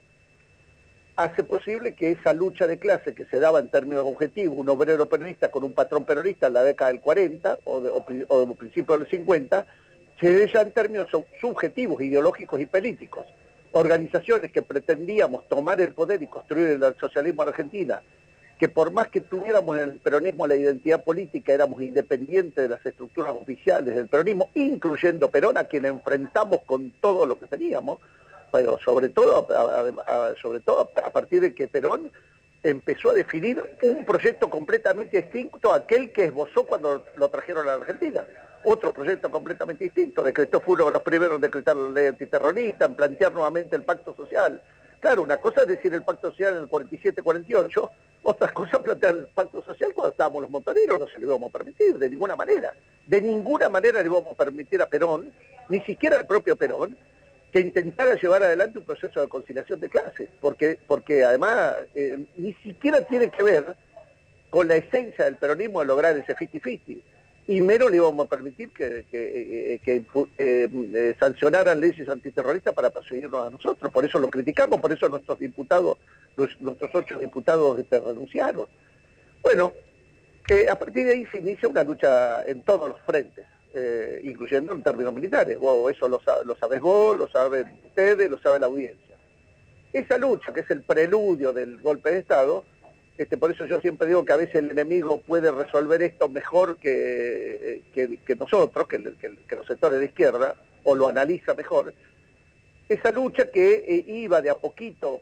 hace posible que esa lucha de clase que se daba en términos objetivos, un obrero peronista con un patrón peronista en la década del cuarenta o de, o, o de principios del cincuenta, se dé ya en términos subjetivos, ideológicos y políticos. Organizaciones que pretendíamos tomar el poder y construir el socialismo en Argentina, que por más que tuviéramos en el peronismo la identidad política, éramos independientes de las estructuras oficiales del peronismo, incluyendo Perón, a quien enfrentamos con todo lo que teníamos, pero sobre todo, a, a, sobre todo a partir de que Perón empezó a definir un proyecto completamente distinto a aquel que esbozó cuando lo trajeron a la Argentina. Otro proyecto completamente distinto. Decretó, fue uno de los primeros en decretar la ley antiterrorista, en plantear nuevamente el pacto social. Claro, una cosa es decir el pacto social en el cuarenta y siete, cuarenta y ocho, otra cosa es plantear el pacto social cuando estábamos los montoneros, no se lo íbamos a permitir, de ninguna manera. De ninguna manera le íbamos a permitir a Perón, ni siquiera al propio Perón, que intentara llevar adelante un proceso de conciliación de clases, porque, porque además eh, ni siquiera tiene que ver con la esencia del peronismo de lograr ese cincuenta cincuenta. Y menos le íbamos a permitir que, que, que eh, eh, sancionaran leyes antiterroristas para perseguirnos a nosotros. Por eso lo criticamos, por eso nuestros diputados, los, nuestros ocho diputados este, renunciaron. Bueno, eh, a partir de ahí se inicia una lucha en todos los frentes, eh, incluyendo en términos militares. Wow, eso lo, lo sabes vos, lo saben ustedes, lo sabe la audiencia. Esa lucha, que es el preludio del golpe de Estado, Este, por eso yo siempre digo que a veces el enemigo puede resolver esto mejor que, que, que nosotros, que, que, que los sectores de izquierda, o lo analiza mejor. Esa lucha que eh, iba de a poquito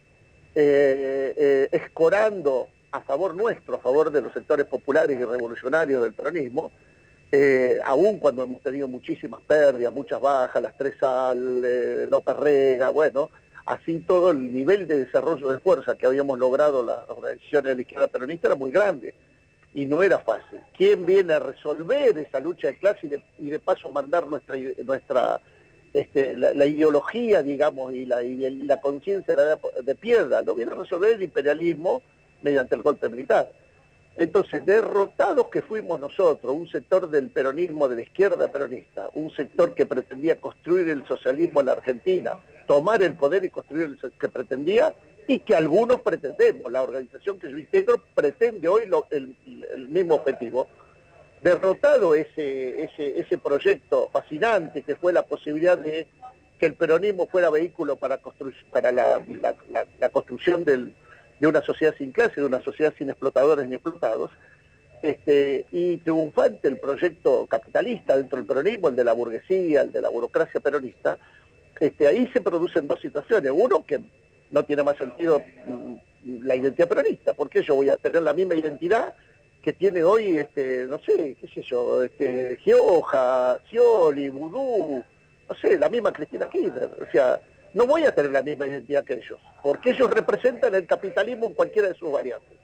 eh, eh, escorando a favor nuestro, a favor de los sectores populares y revolucionarios del peronismo, eh, aún cuando hemos tenido muchísimas pérdidas, muchas bajas, las tres Sal, eh, López Rega, bueno... Así todo el nivel de desarrollo de fuerza que habíamos logrado las organizaciones de la izquierda peronista era muy grande y no era fácil. ¿Quién viene a resolver esa lucha de clase y de, y de paso mandar nuestra, nuestra este, la, la ideología, digamos, y la, y la conciencia de, de piedra? Lo viene a resolver el imperialismo mediante el golpe militar. Entonces, derrotados que fuimos nosotros, un sector del peronismo, de la izquierda peronista, un sector que pretendía construir el socialismo en la Argentina, tomar el poder y construir el que pretendía, y que algunos pretendemos, la organización que yo integro pretende hoy lo, el, el mismo objetivo. Derrotado ese, ese, ese proyecto fascinante que fue la posibilidad de que el peronismo fuera vehículo para, construir, para la, la, la, la construcción del, de una sociedad sin clase, de una sociedad sin explotadores ni explotados, este, y triunfante el proyecto capitalista dentro del peronismo, el de la burguesía, el de la burocracia peronista. Este, ahí se producen dos situaciones. Uno, que no tiene más sentido la identidad peronista, porque yo voy a tener la misma identidad que tiene hoy, este, no sé, qué sé yo, este, Gioja, Scioli, Vudú, no sé, la misma Cristina Kirchner. O sea, no voy a tener la misma identidad que ellos, porque ellos representan el capitalismo en cualquiera de sus variantes.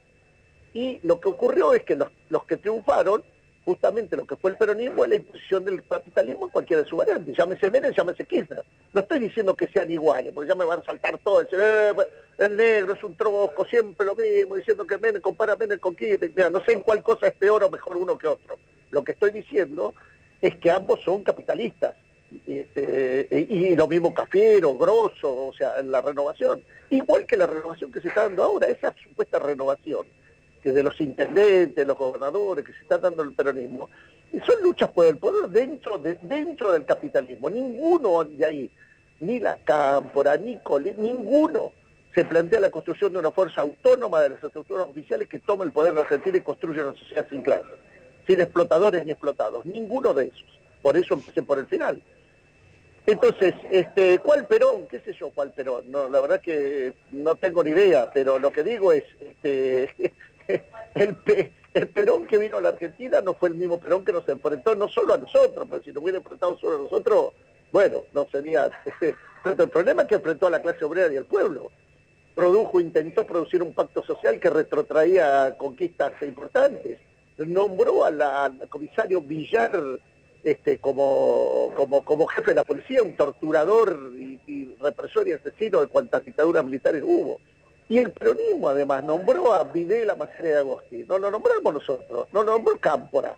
Y lo que ocurrió es que los, los que triunfaron, justamente lo que fue el peronismo, es la imposición del capitalismo en cualquiera de sus variantes. Llámese Menem, llámese Kirchner. No estoy diciendo que sean iguales, porque ya me van a saltar todo, decir, eh, el negro es un trosco, siempre lo mismo, diciendo que Menem compara a Menem con Kirchner. Mira, no sé en cuál cosa es peor o mejor uno que otro. Lo que estoy diciendo es que ambos son capitalistas. Este, y lo mismo Cafiero, Grosso, o sea, en la renovación. Igual que la renovación que se está dando ahora, esa supuesta renovación que de los intendentes, los gobernadores, que se está dando el peronismo, y son luchas por el poder dentro, de, dentro del capitalismo. Ninguno de ahí, ni la Cámpora, ni Colín, ninguno se plantea la construcción de una fuerza autónoma de las estructuras oficiales que tome el poder en Argentina y construya una sociedad sin clases, sin explotadores ni explotados. Ninguno de esos. Por eso empecé por el final. Entonces, este, ¿cuál Perón? ¿Qué sé yo cuál Perón? No, la verdad que no tengo ni idea, pero lo que digo es, este, el, El Perón que vino a la Argentina no fue el mismo Perón que nos enfrentó no solo a nosotros, pero si nos hubiera enfrentado solo a nosotros, bueno, no sería... Pero el problema es que enfrentó a la clase obrera y al pueblo. Produjo, intentó producir un pacto social que retrotraía conquistas importantes. Nombró a la, al comisario Villar este, como, como, como jefe de la policía, un torturador y, y represor y asesino de cuantas dictaduras militares hubo. Y el peronismo además nombró a Videla Maciel de Agosti, no lo nombramos nosotros, no lo nombró Cámpora.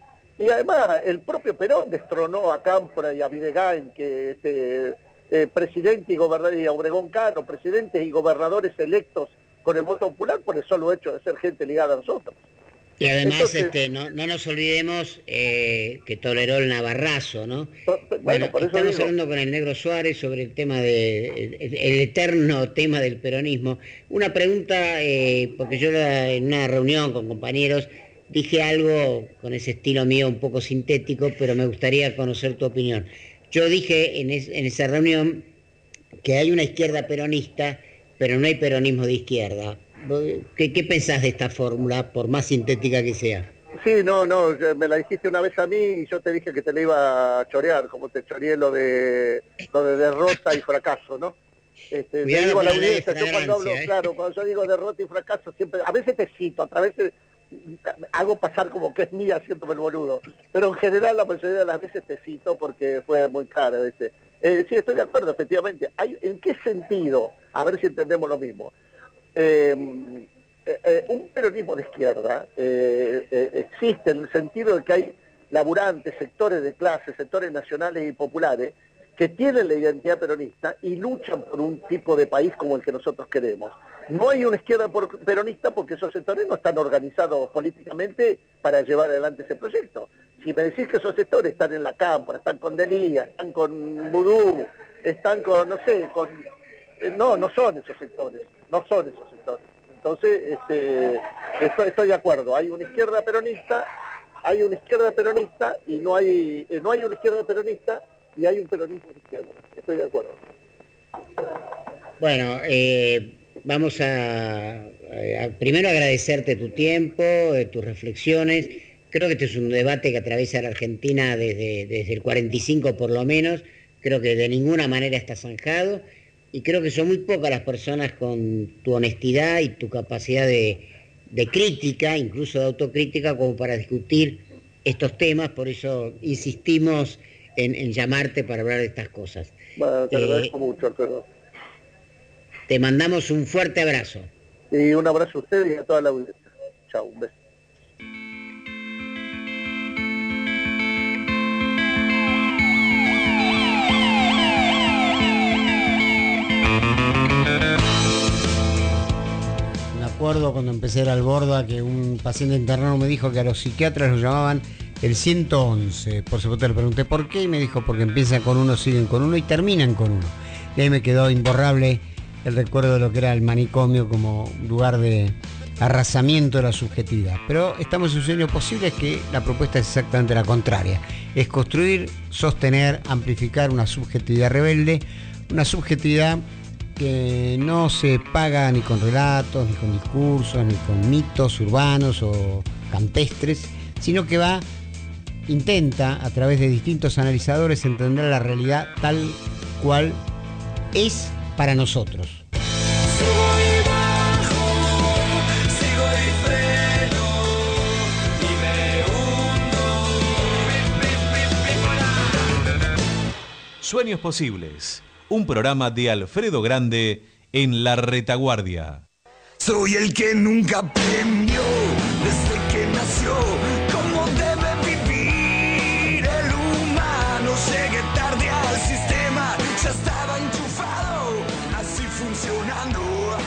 Y además el propio Perón destronó a Cámpora y a Videgain, que este, eh, presidente y gobernador, y a Obregón Caro, presidentes y gobernadores electos con el voto popular por el solo hecho de ser gente ligada a nosotros. Y además Entonces, este, no, no nos olvidemos eh, que toleró el navarrazo, ¿no? Bueno, Bueno, por eso estamos digo. hablando con el Negro Suárez sobre el tema de el, el eterno tema del peronismo. Una pregunta, eh, porque yo la- en una reunión con compañeros dije algo con ese estilo mío un poco sintético, pero me gustaría conocer tu opinión. Yo dije en, es- en esa reunión que hay una izquierda peronista, pero no hay peronismo de izquierda. ¿Vos ¿Qué, qué pensás de esta fórmula, por más sintética que sea? Sí, no, no, ya me la dijiste una vez a mí y yo te dije que te la iba a chorear, como te choreé lo de, lo de derrota y fracaso, ¿no? Este, te Cuidado digo a con la la ley de audiencia, yo cuando hablo, fragancia, ¿eh? claro, cuando yo digo derrota y fracaso, siempre, a veces te cito, a veces hago pasar como que es mía haciéndome el boludo, pero en general la mayoría de las veces te cito porque fue muy caro, ¿viste? Eh, sí, estoy de acuerdo, efectivamente. Hay, ¿en qué sentido? A ver si entendemos lo mismo. Eh, eh, eh, un peronismo de izquierda eh, eh, existe en el sentido de que hay laburantes, sectores de clase, sectores nacionales y populares que tienen la identidad peronista y luchan por un tipo de país como el que nosotros queremos. No hay una izquierda por- peronista porque esos sectores no están organizados políticamente para llevar adelante ese proyecto. Si me decís que esos sectores están en la Cámpora, están con Delía, están con Vudú, están con, no sé, con... eh, No, no son esos sectores, no son esos sectores. Entonces, este, estoy, estoy de acuerdo, hay una izquierda peronista, hay una izquierda peronista y no hay, eh, no hay una izquierda peronista y hay un peronismo de izquierda. Estoy de acuerdo. Bueno, eh, vamos a, a- primero agradecerte tu tiempo, eh, tus reflexiones. Creo que este es un debate que atraviesa la Argentina desde, desde el cuarenta y cinco por lo menos. Creo que de ninguna manera está zanjado y creo que son muy pocas las personas con tu honestidad y tu capacidad de, de crítica, incluso de autocrítica, como para discutir estos temas. Por eso insistimos en, en llamarte para hablar de estas cosas. Bueno, te Eh, agradezco mucho, Alfredo. Te mandamos un fuerte abrazo. Y un abrazo a ustedes y a toda la audiencia. Chao, un beso. Me acuerdo cuando empecé a ir al Borda que un paciente internado me dijo que a los psiquiatras lo llamaban el ciento once. Por supuesto le pregunté por qué y me dijo porque empiezan con uno, siguen con uno y terminan con uno. Y ahí me quedó imborrable el recuerdo de lo que era el manicomio como lugar de arrasamiento de la subjetividad. Pero estamos en un sueño posible, es que la propuesta es exactamente la contraria. Es construir, sostener, amplificar una subjetividad rebelde, una subjetividad que no se paga ni con relatos, ni con discursos, ni con mitos urbanos o campestres, sino que va, intenta a través de distintos analizadores entender la realidad tal cual es para nosotros. Subo y bajo, sigo y freno, y me hundo. Sueños Posibles, un programa de Alfredo Grande en La Retaguardia. Soy el que nunca aprendió desde que nació cómo debe vivir el humano. Llegué tarde al sistema, ya estaba enchufado, así funcionando.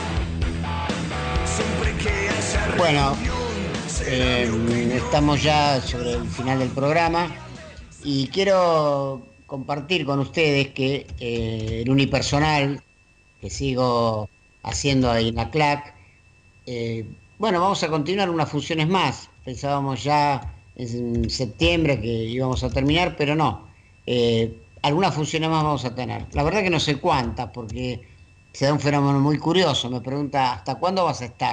Siempre que haya Bueno, reunión, será Eh, mi opinión. estamos ya sobre el final del programa y quiero compartir con ustedes que eh, el unipersonal que sigo haciendo ahí en la C L A C, eh, bueno, vamos a continuar unas funciones más. Pensábamos ya en septiembre que íbamos a terminar, pero no. Eh, algunas funciones más vamos a tener. La verdad que no sé cuántas, porque se da un fenómeno muy curioso. Me pregunta, ¿hasta cuándo vas a estar?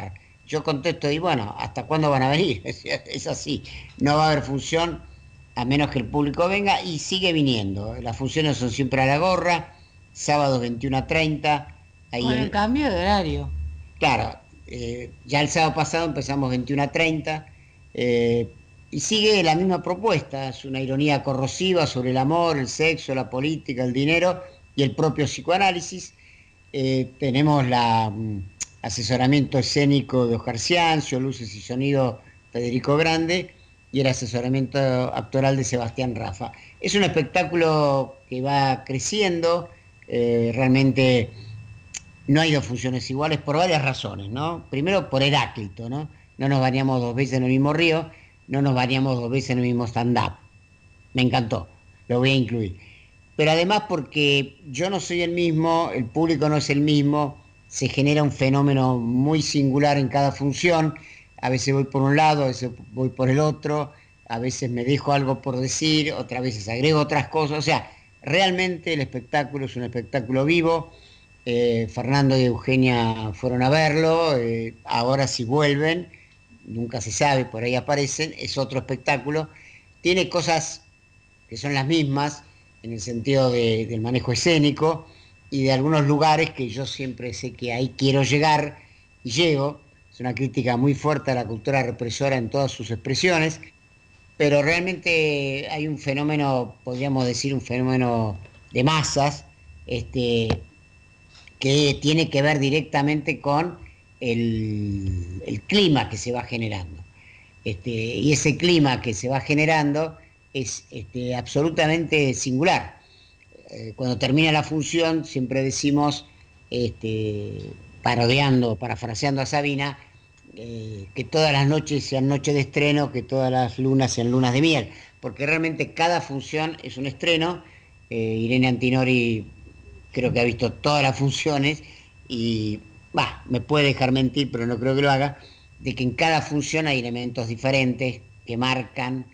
yo contesto, y bueno, ¿hasta cuándo van a venir? Es así, no va a haber función a menos que el público venga, y sigue viniendo. Las funciones son siempre a la gorra, sábado veintiuno a treinta. Ahí Con el en... cambio de horario. Claro, eh, ya el sábado pasado empezamos veintiuno a treinta, eh, y sigue la misma propuesta, es una ironía corrosiva sobre el amor, el sexo, la política, el dinero y el propio psicoanálisis. Eh, tenemos la mm, asesoramiento escénico de Oscar Ciancio, luces y sonido Federico Grande, y el asesoramiento actoral de Sebastián Rafa. Es un espectáculo que va creciendo, eh, realmente no hay dos funciones iguales por varias razones, ¿no? Primero por Heráclito, ¿no? No nos bañamos dos veces en el mismo río, no nos bañamos dos veces en el mismo stand-up. Me encantó, lo voy a incluir. Pero además porque yo no soy el mismo, el público no es el mismo, se genera un fenómeno muy singular en cada función. A veces voy por un lado, a veces voy por el otro, a veces me dejo algo por decir, otras veces agrego otras cosas. O sea, realmente el espectáculo es un espectáculo vivo. Eh, Fernando y Eugenia fueron a verlo, eh, ahora si vuelven, nunca se sabe, por ahí aparecen, es otro espectáculo. Tiene cosas que son las mismas en el sentido de, del manejo escénico y de algunos lugares que yo siempre sé que ahí quiero llegar y llego. Es una crítica muy fuerte a la cultura represora en todas sus expresiones, pero realmente hay un fenómeno, podríamos decir un fenómeno de masas, este, que tiene que ver directamente con el, el clima que se va generando. Este, y ese clima que se va generando es este, absolutamente singular. Eh, cuando termina la función siempre decimos, este, parodiando, parafraseando a Sabina, eh, que todas las noches sean noches de estreno, que todas las lunas sean lunas de miel, porque realmente cada función es un estreno. eh, Irene Antinori creo que ha visto todas las funciones y bah, me puede dejar mentir, pero no creo que lo haga, de que en cada función hay elementos diferentes que marcan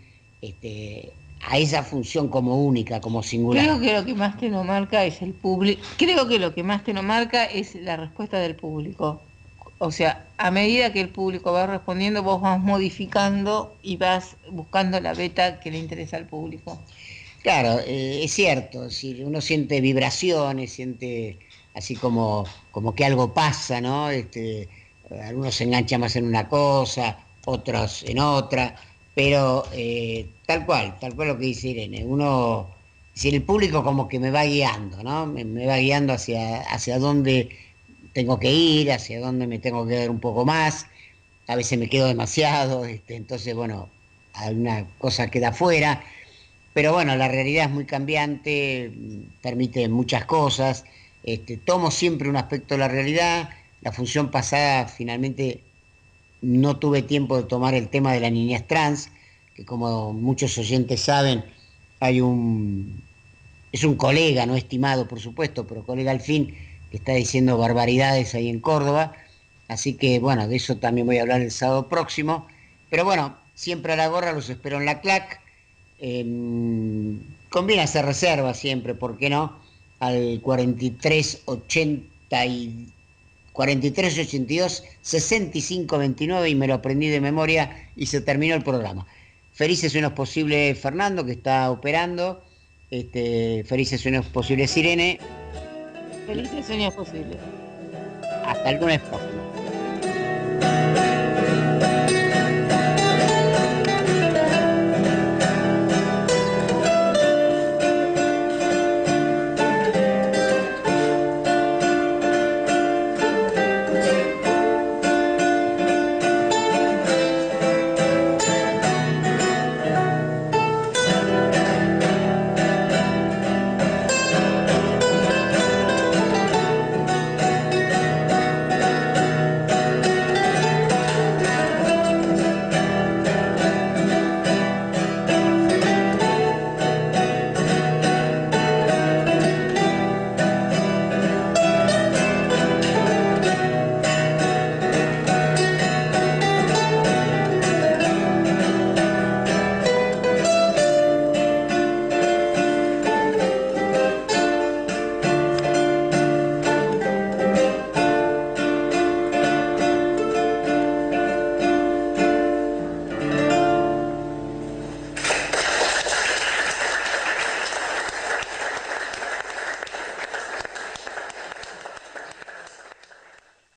este, a esa función como única, como singular. Creo que lo que más te lo marca es el público. Creo que lo que más te lo marca es la respuesta del público. O sea, a medida que el público va respondiendo, vos vas modificando y vas buscando la beta que le interesa al público. Claro, eh, es cierto, si uno siente vibraciones, siente así como, como que algo pasa, ¿no? Este, algunos se enganchan más en una cosa, otros en otra, pero eh, tal cual, tal cual lo que dice Irene, uno, si el público como que me va guiando, ¿no? Me, me va guiando hacia, hacia dónde tengo que ir, hacia dónde me tengo que dar un poco más, a veces me quedo demasiado, este, entonces bueno, alguna cosa queda fuera, pero bueno, la realidad es muy cambiante, permite muchas cosas, este, tomo siempre un aspecto de la realidad. La función pasada finalmente no tuve tiempo de tomar el tema de la niñez trans, que como muchos oyentes saben, hay un es un colega, no estimado por supuesto, pero colega al fin, que está diciendo barbaridades ahí en Córdoba, así que bueno, de eso también voy a hablar el sábado próximo, pero bueno, siempre a la gorra, los espero en la clac. Eh, conviene hacer reserva siempre, ¿por qué no? Al cuarenta y tres ochenta y cuarenta y tres ochenta y dos sesenta y cinco veintinueve, y me lo aprendí de memoria y se terminó el programa. Felices sueños posibles Fernando, que está operando, este, felices sueños posibles Irene. Felices sueños posibles. Hasta el lunes próximo.